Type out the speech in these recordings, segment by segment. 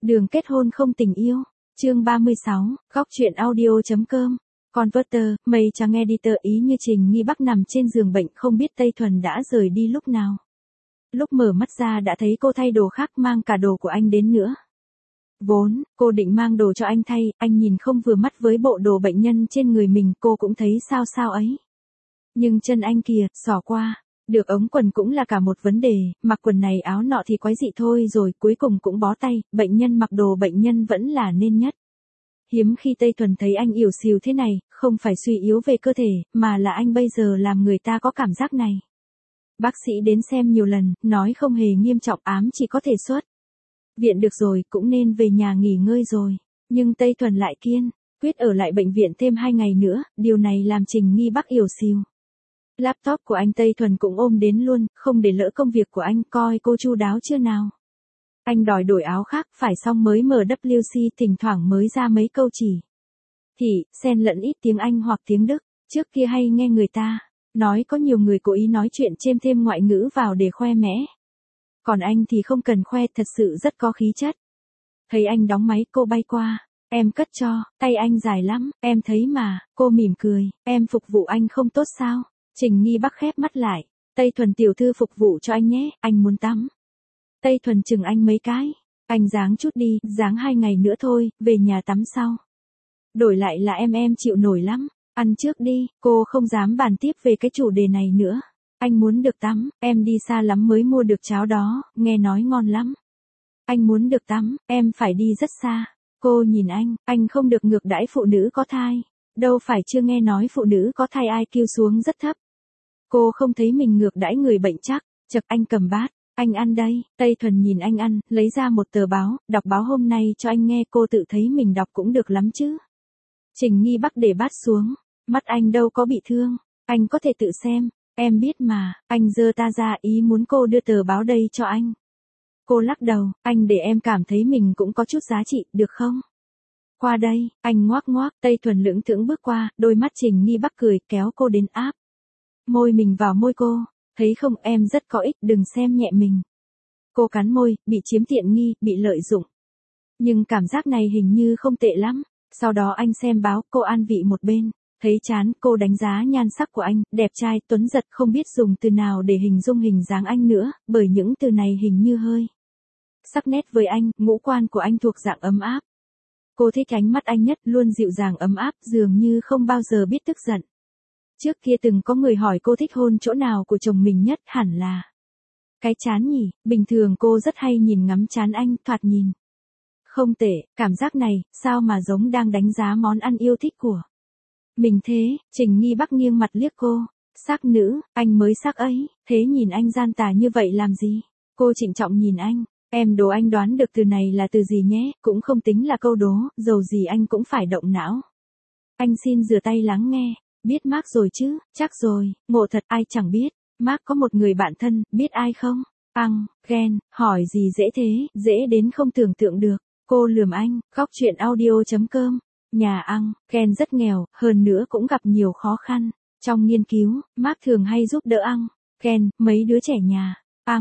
Đường kết hôn không tình yêu. Chương 36, góc truyện audio.com. Converter, mây trắng editor ý như Trình Nghi Bắc nằm trên giường bệnh không biết Tây Thuần đã rời đi lúc nào. Lúc mở mắt ra đã thấy cô thay đồ khác mang cả đồ của anh đến nữa. Vốn, cô định mang đồ cho anh thay, anh nhìn không vừa mắt với bộ đồ bệnh nhân trên người mình, cô cũng thấy sao sao ấy. Nhưng chân anh kìa, xỏ qua. Được ống quần cũng là cả một vấn đề, mặc quần này áo nọ thì quái dị thôi rồi, cuối cùng cũng bó tay, bệnh nhân mặc đồ bệnh nhân vẫn là nên nhất. Hiếm khi Tây Thuần thấy anh ỉu xìu thế này, không phải suy yếu về cơ thể, mà là anh bây giờ làm người ta có cảm giác này. Bác sĩ đến xem nhiều lần, nói không hề nghiêm trọng, ám chỉ có thể xuất viện được rồi, cũng nên về nhà nghỉ ngơi rồi. Nhưng Tây Thuần lại kiên quyết ở lại bệnh viện thêm 2 ngày nữa, điều này làm Trình Nghi Bắc ỉu xìu. Laptop của anh Tây Thuần cũng ôm đến luôn, không để lỡ công việc của anh, coi cô chu đáo chưa nào. Anh đòi đổi áo khác, phải xong mới MWC, thỉnh thoảng mới ra mấy câu chỉ thị, xen lẫn ít tiếng Anh hoặc tiếng Đức. Trước kia hay nghe người ta nói có nhiều người cố ý nói chuyện chêm thêm ngoại ngữ vào để khoe mẽ. Còn anh thì không cần khoe, thật sự rất có khí chất. Thấy anh đóng máy, cô bay qua. Em cất cho, tay anh dài lắm, em thấy mà. Cô mỉm cười, em phục vụ anh không tốt sao? Trình Nghi Bắc khép mắt lại. Tây Thuần tiểu thư phục vụ cho anh nhé, anh muốn tắm. Tây Thuần chừng anh mấy cái. Anh dáng chút đi, dáng 2 ngày nữa thôi, về nhà tắm sau. Đổi lại là em chịu nổi lắm. Ăn trước đi, cô không dám bàn tiếp về cái chủ đề này nữa. Anh muốn được tắm, em đi xa lắm mới mua được cháo đó, nghe nói ngon lắm. Anh muốn được tắm, em phải đi rất xa. Cô nhìn anh không được ngược đãi phụ nữ có thai. Đâu phải chưa nghe nói phụ nữ có thai IQ xuống rất thấp. Cô không thấy mình ngược đãi người bệnh chắc. Chật, anh cầm bát, anh ăn đây. Tây Thuần nhìn anh ăn, lấy ra một tờ báo, đọc báo hôm nay cho anh nghe, cô tự thấy mình đọc cũng được lắm chứ. Trình Nghi Bắc để bát xuống, mắt anh đâu có bị thương, anh có thể tự xem, em biết mà. Anh giơ ta ra, ý muốn cô đưa tờ báo đây cho anh. Cô lắc đầu, anh để em cảm thấy mình cũng có chút giá trị, được không? Qua đây, anh ngoác ngoác. Tây Thuần lững thững bước qua, đôi mắt Trình Nghi Bắc cười, kéo cô đến áp môi mình vào môi cô. Thấy không, em rất có ích, đừng xem nhẹ mình. Cô cắn môi, bị chiếm tiện nghi, bị lợi dụng. Nhưng cảm giác này hình như không tệ lắm. Sau đó anh xem báo, cô an vị một bên. Thấy chán, cô đánh giá nhan sắc của anh, đẹp trai, tuấn giật, không biết dùng từ nào để hình dung hình dáng anh nữa, bởi những từ này hình như hơi sắc nét với anh, ngũ quan của anh thuộc dạng ấm áp. Cô thích ánh mắt anh nhất, luôn dịu dàng ấm áp, dường như không bao giờ biết tức giận. Trước kia từng có người hỏi cô thích hôn chỗ nào của chồng mình nhất, hẳn là cái trán nhỉ. Bình thường cô rất hay nhìn ngắm trán anh, thoạt nhìn không tệ. Cảm giác này, sao mà giống đang đánh giá món ăn yêu thích của mình thế. Trình Nghi Bắc nghiêng mặt liếc cô. Sắc nữ, anh mới sắc ấy, thế nhìn anh gian tà như vậy làm gì? Cô trịnh trọng nhìn anh. Em đố anh đoán được từ này là từ gì nhé, cũng không tính là câu đố, dầu gì anh cũng phải động não. Anh xin rửa tay lắng nghe. Biết Mark rồi chứ? Chắc rồi, ngộ thật, ai chẳng biết. Mark có một người bạn thân, biết ai không? Ken, hỏi gì dễ thế, dễ đến không tưởng tượng được. Cô lườm anh, góc truyện audio.com. Nhà Ken rất nghèo, hơn nữa cũng gặp nhiều khó khăn. Trong nghiên cứu, Mark thường hay giúp đỡ Ken, mấy đứa trẻ nhà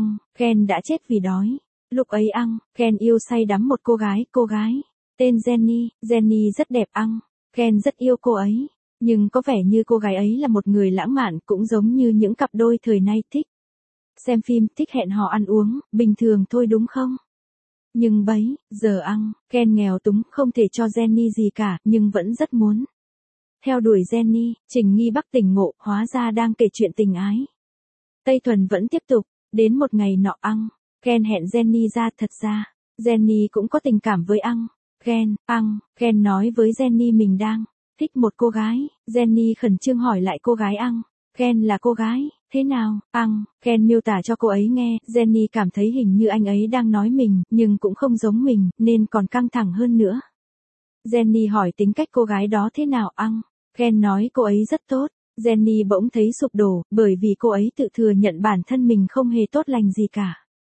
Ken đã chết vì đói. Lúc ấy Ken yêu say đắm một cô gái tên Jenny rất đẹp. Ken rất yêu cô ấy. Nhưng có vẻ như cô gái ấy là một người lãng mạn, cũng giống như những cặp đôi thời nay thích xem phim, thích hẹn hò ăn uống, bình thường thôi đúng không? Nhưng bấy giờ Ken nghèo túng, không thể cho Jenny gì cả, nhưng vẫn rất muốn theo đuổi Jenny. Trình Nghi Bắc tỉnh ngộ, hóa ra đang kể chuyện tình ái. Tây Thuần vẫn tiếp tục. Đến một ngày nọ Ken hẹn Jenny ra, thật ra Jenny cũng có tình cảm với Ken. Ken nói với Jenny mình đang thích một cô gái. Jenny khẩn trương hỏi lại cô gái Ken là cô gái thế nào? Ken miêu tả cho cô ấy nghe. Jenny cảm thấy hình như anh ấy đang nói mình, nhưng cũng không giống mình, nên còn căng thẳng hơn nữa. Jenny hỏi tính cách cô gái đó thế nào? Ken nói cô ấy rất tốt. Jenny bỗng thấy sụp đổ, bởi vì cô ấy tự thừa nhận bản thân mình không hề tốt lành gì cả.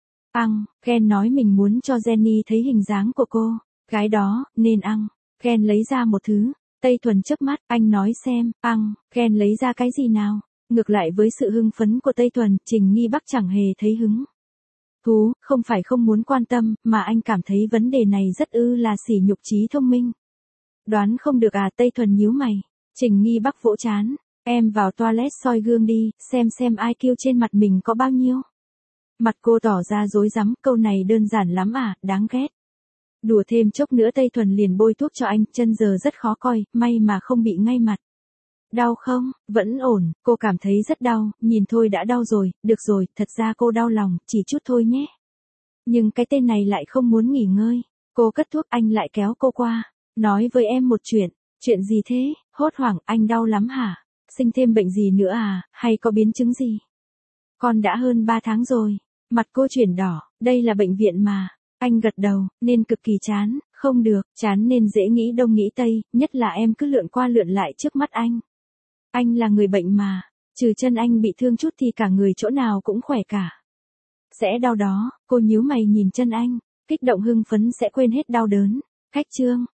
Ken nói mình muốn cho Jenny thấy hình dáng của cô gái đó, nên Ken lấy ra một thứ. Tây Thuần chớp mắt, anh nói xem, Ken lấy ra cái gì nào? Ngược lại với sự hưng phấn của Tây Thuần, Trình Nghi Bắc chẳng hề thấy hứng Không phải không muốn quan tâm, mà anh cảm thấy vấn đề này rất là sỉ nhục trí thông minh. Đoán không được à? Tây Thuần nhíu mày. Trình Nghi Bắc vỗ chán. Em vào toilet soi gương đi, xem IQ trên mặt mình có bao nhiêu. Mặt cô tỏ ra rối rắm, câu này đơn giản lắm à, đáng ghét. Đùa thêm chốc nữa Tây Thuần liền bôi thuốc cho anh, chân giờ rất khó coi, may mà không bị ngay mặt. Đau không? Vẫn ổn, cô cảm thấy rất đau, nhìn thôi đã đau rồi, được rồi, thật ra cô đau lòng, chỉ chút thôi nhé. Nhưng cái tên này lại không muốn nghỉ ngơi. Cô cất thuốc, anh lại kéo cô qua. Nói với em một chuyện gì thế? Hốt hoảng, anh đau lắm hả? Sinh thêm bệnh gì nữa à, hay có biến chứng gì? Con đã hơn 3 tháng rồi. Mặt cô chuyển đỏ, đây là bệnh viện mà. Anh gật đầu, nên cực kỳ chán, không được, chán nên dễ nghĩ đông nghĩ tây, nhất là em cứ lượn qua lượn lại trước mắt anh. Anh là người bệnh mà, trừ chân anh bị thương chút thì cả người chỗ nào cũng khỏe cả. Sẽ đau đó, cô nhíu mày nhìn chân anh, kích động hưng phấn sẽ quên hết đau đớn. Khách trương,